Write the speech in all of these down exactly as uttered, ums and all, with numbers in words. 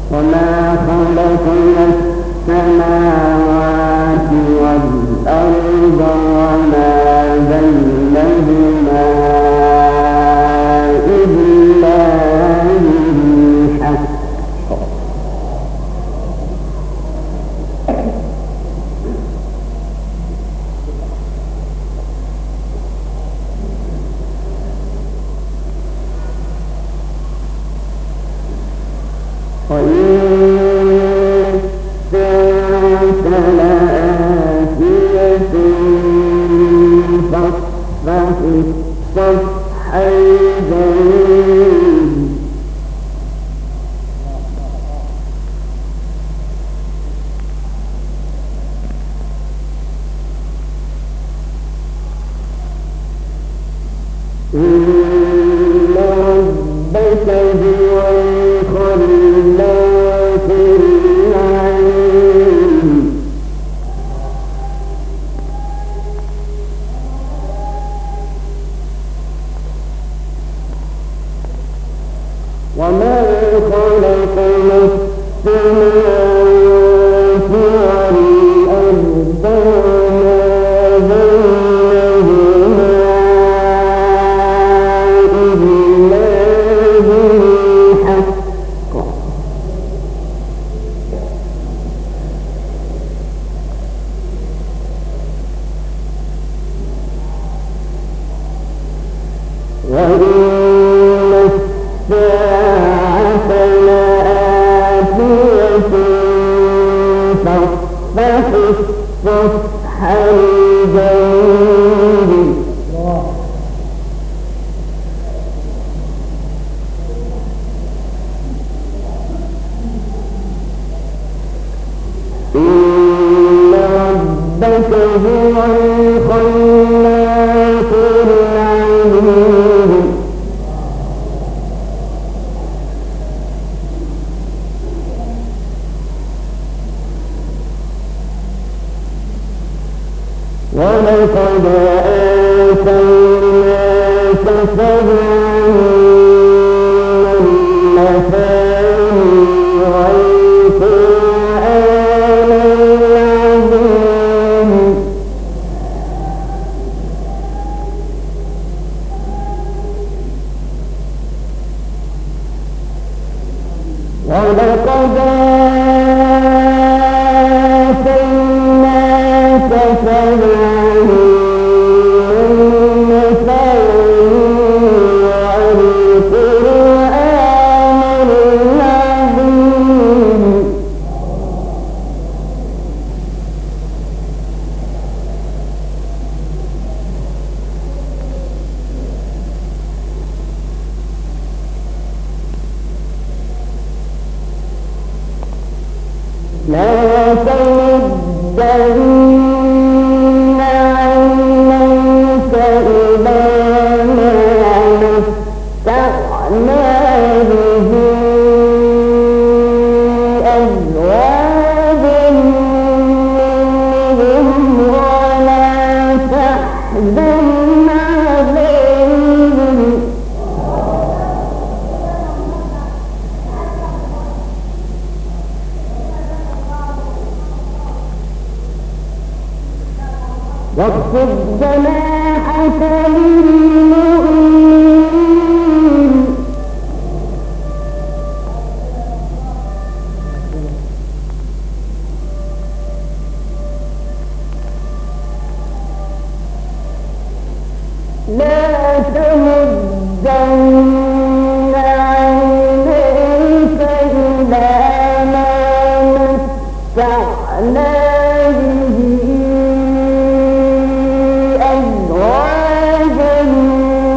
وما خلقنا السماوات والأرض وما بينهما إلا بالحق وإن الساعة لآتية فاصفح الصفح الجميل إن ربك هو الخلاق العليم وما خلقنا السماوات والأرض وما بينهما إلا بالحق وإن الساعة لآتية فاصفح الصفح الجميل إن ربك هو الخلاق العليم ولقد آتيناك سبعا من المثاني والقرآن العظيم ولقد آتيناك سبعا لا تمدن عينيك إلى ما متعنا به أزواجا منهم ولا تحزن عليهم واخفض جناحك للمؤمنين لا تمدن عينيك إلى ما متعنا به أزواجا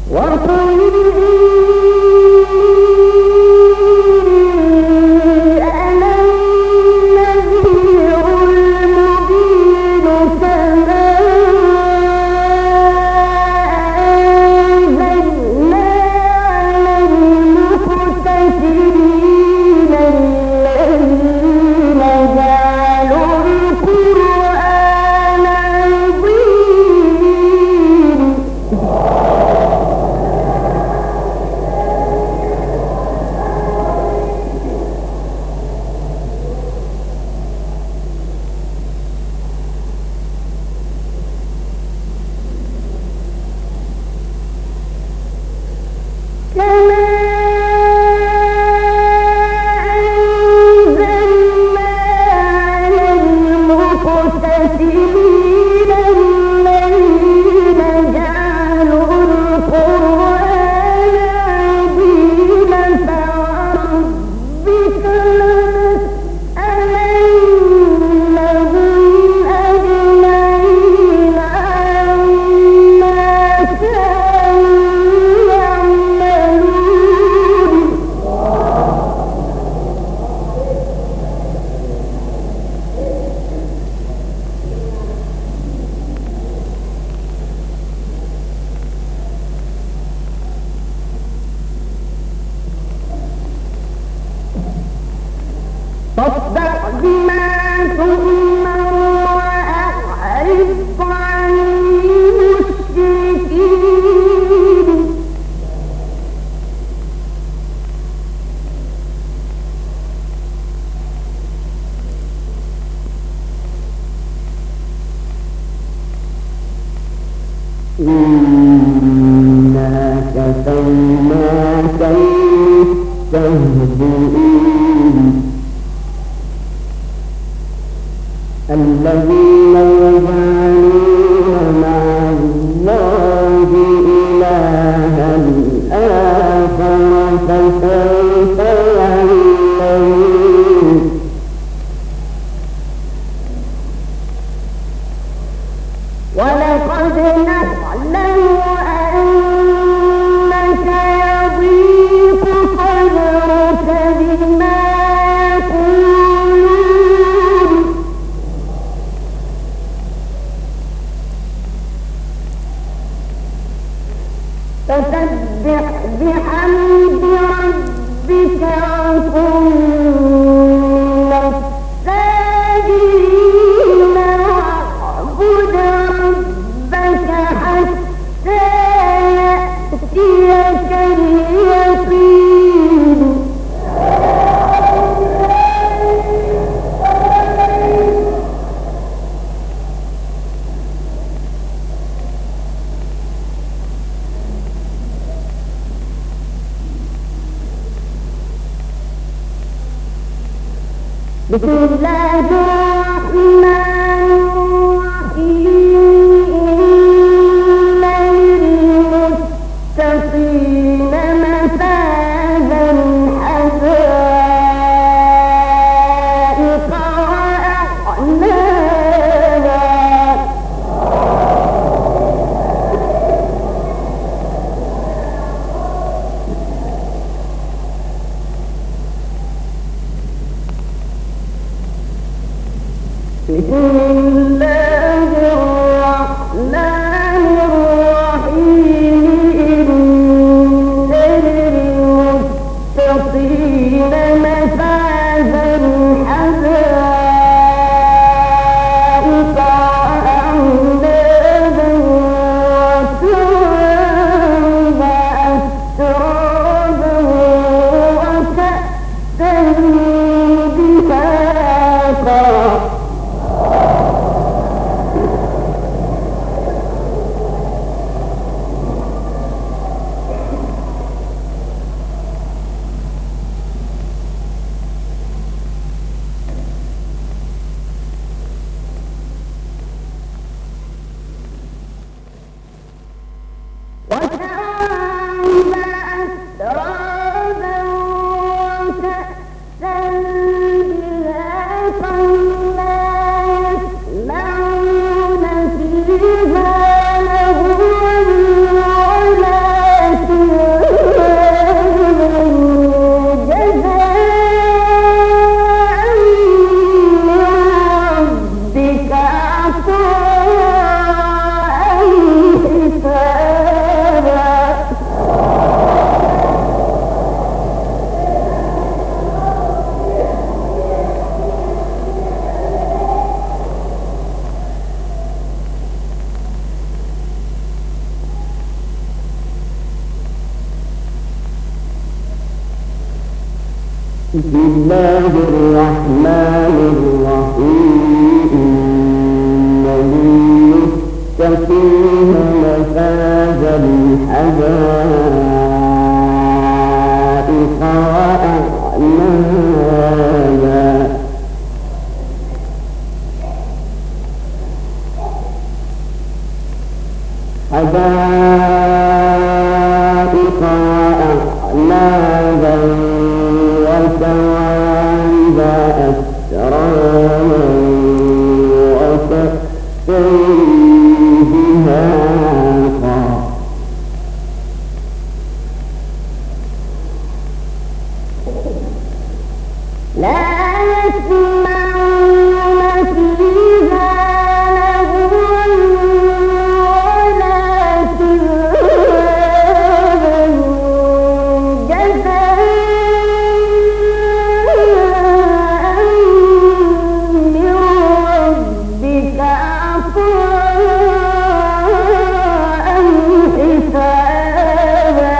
فاصدق بما تؤمر وأعرض عن المشركين إنا كفيناك المستهزئين الذين يجعلون مع الله إلها آخر فسوف يعلمون ولقد نعلم أنك يضيق صدرك بما يقولون فسبح بحمد ربك وكن من الساجدين واعبد ربك حتى يأتيك اليقين بسم الله الرحمن الرحيم إن للمتقين مفازا حدائق وأعنابا بسم بسم الله الرحمن الرحيم إن للمتقين مفازا حدائق وأعنابا حدائق وأعنابا وكواعب أترابا وكأسا دهاقا لا يسمعون فيها لغوا ولا كذابا جزاء من ربك عطاء حسابا.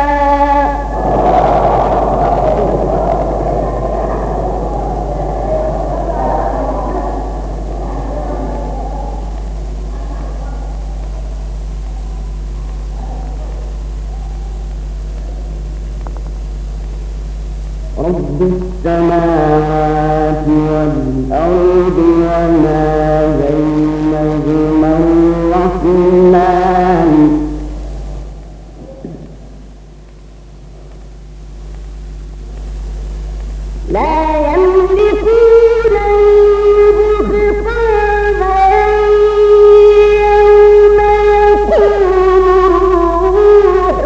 رب السماوات والأرض وما بينهما الرحمن لا يملكون الخطاب يوم يقوم الروح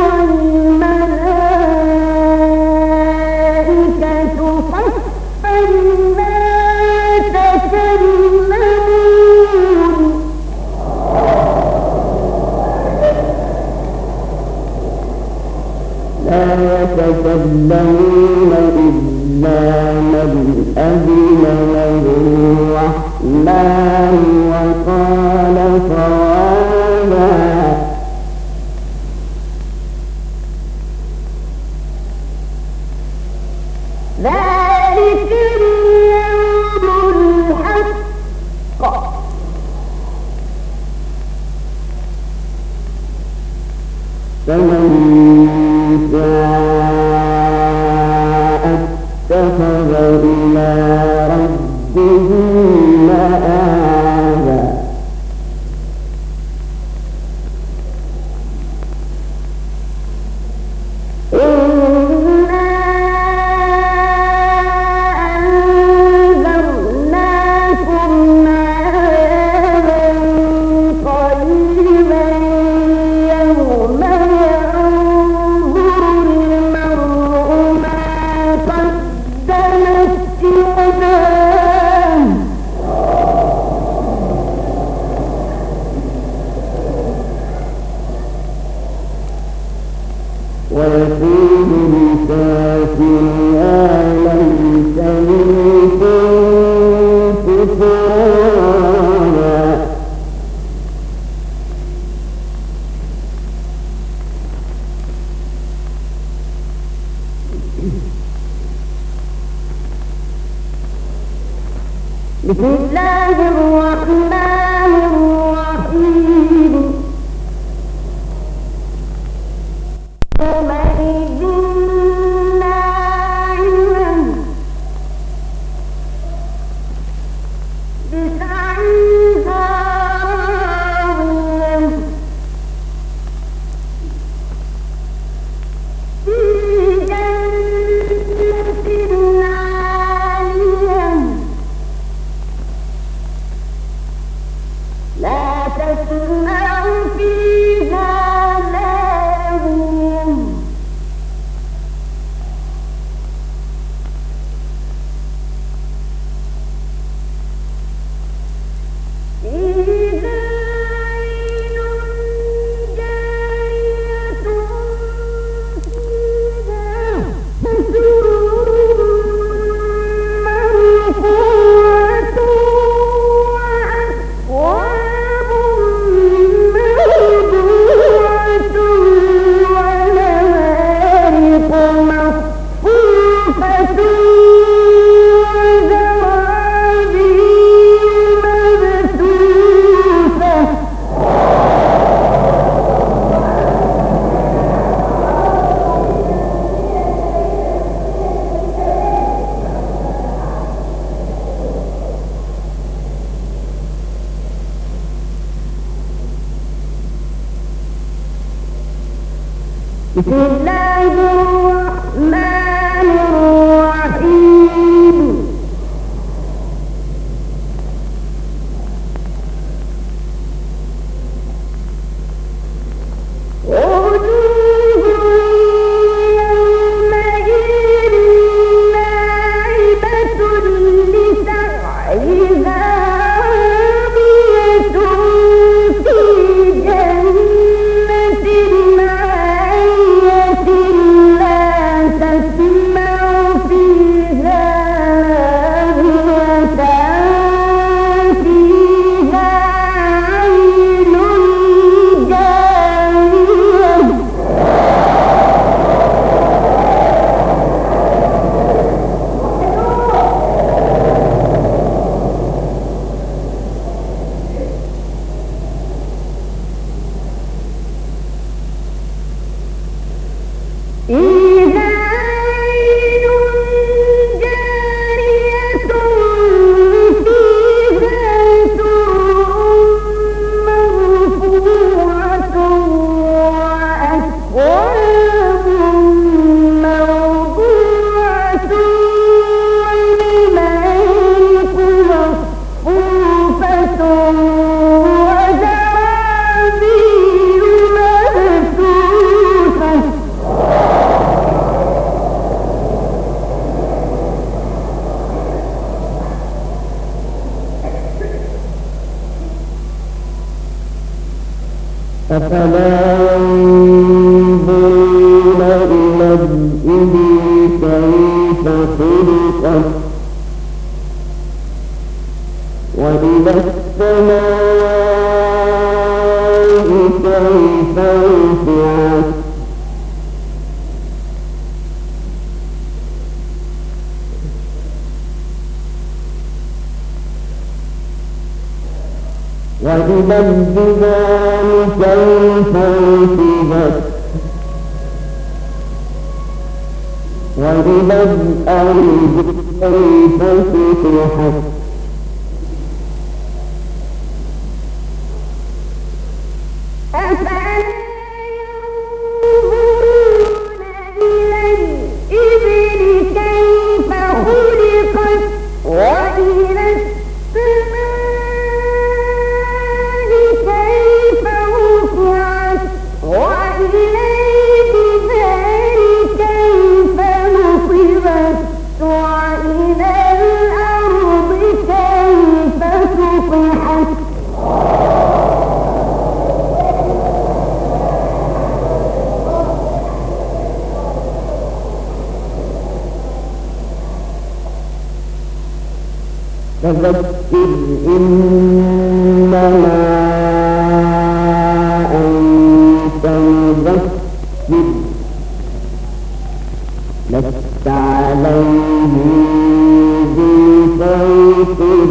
والملائكة صفا لا تكلمون لا يتكلمون إلا من أذن له الرحمن وقال صوابا. ذلك اليوم الحق فمن شاء اتخذ إلى ربه مآبا. إنا أنذرناكم عذابا قريبا يوم ينظر المرء ما قدمت يداه ويقول الكافر يا ليتني كنت ترابا. بسم الله الرحمن الرحيم يومئذ ناعمة بسعيها راضية في جنة عالية بسم الله الرحمن الرحيم أفلا ينظرون إلى الإبل كيف خلقت وإلى السماء كيف رفعت وإلى الجبال كيف نصبت وإلى الأرض كيف سطحت فذكر إنما أنت مذكر لست عليهم بمسيطر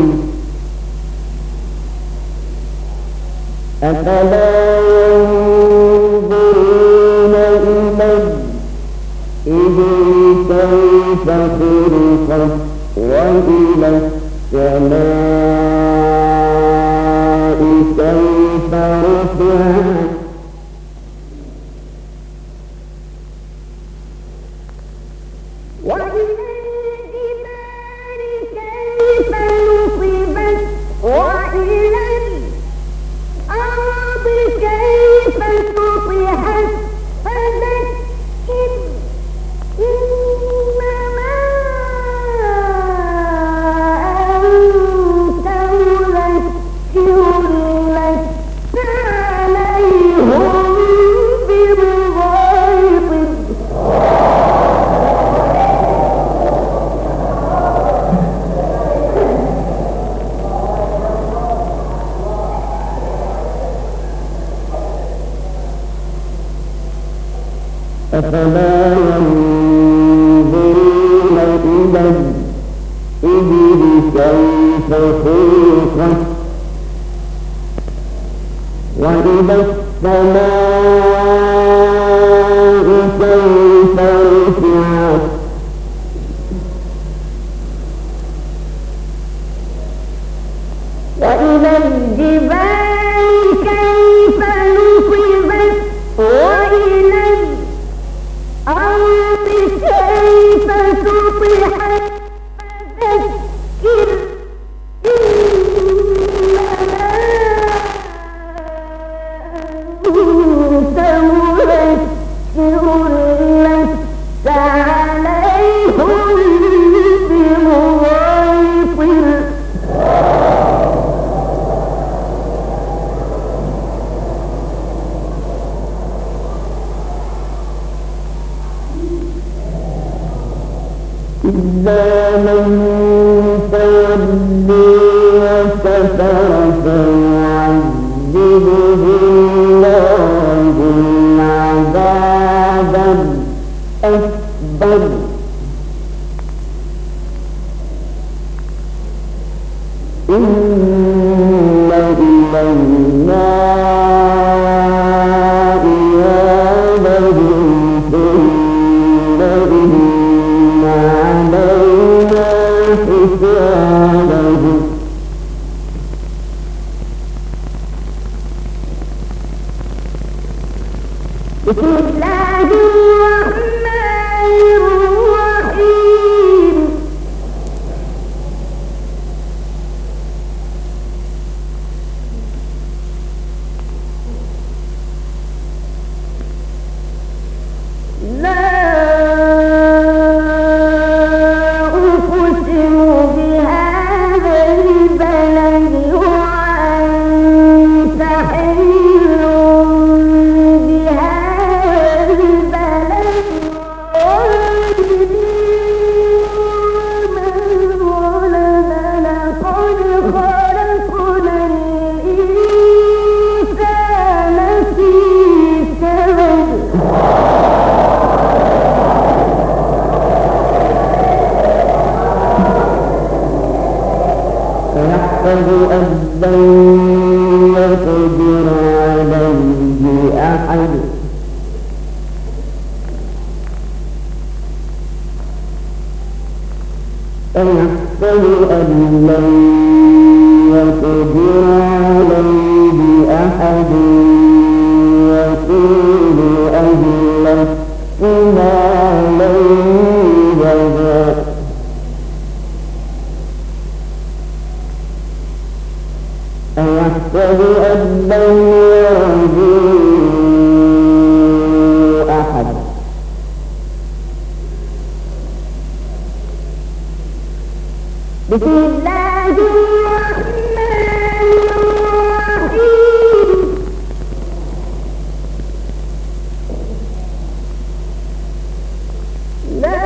أفلا ينظرون إلى الإبل كيف خلقت وإلى السماء كيف رفعت وإلى الجبال كيف نصبت وإلى الأرض كيف سطحت فذكر إنما أنت مذكر لست عليهم بمسيطر أفلا ينظرون إلى الإبل كيف خلقت وإلى السماء كيف رفعت وإلى الجبال كيف نصبت وإلى إلا من تولي وكفر فيعذبه الله العذاب الأكبر إن إلينا إيابهم ثم إن علينا حسابهم بسم الله الرحمن الرحيم لا أقسم بهذا البلد وأنت حل بهذا البلد ووالد وما ولد لقد خلقنا الإنسان في كبد يحسب أن لن يقدر عليه أحد أيحسب أن لن يقدر عليه أحد يقول أهلكت مالا لبدا أيحسب أن لن يره أحد بسم الله الرحمن الرحيم لا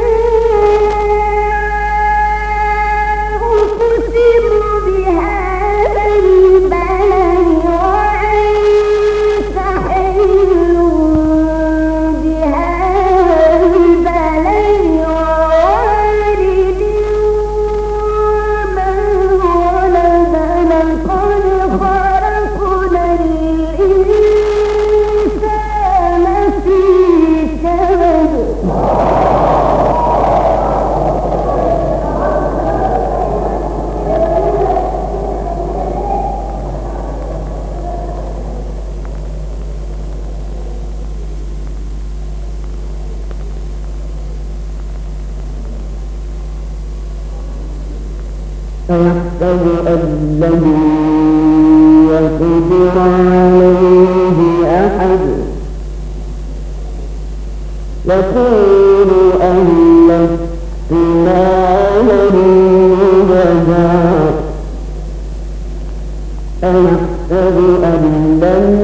أقسم بهذا البلد وأنت حل بهذا البلد ووالد وما ولد لقد خلقنا الإنسان في كبد أيحسب أن لن يقدر عليه أحد يقول أهلكت مالا لبدا أيحسب أن لن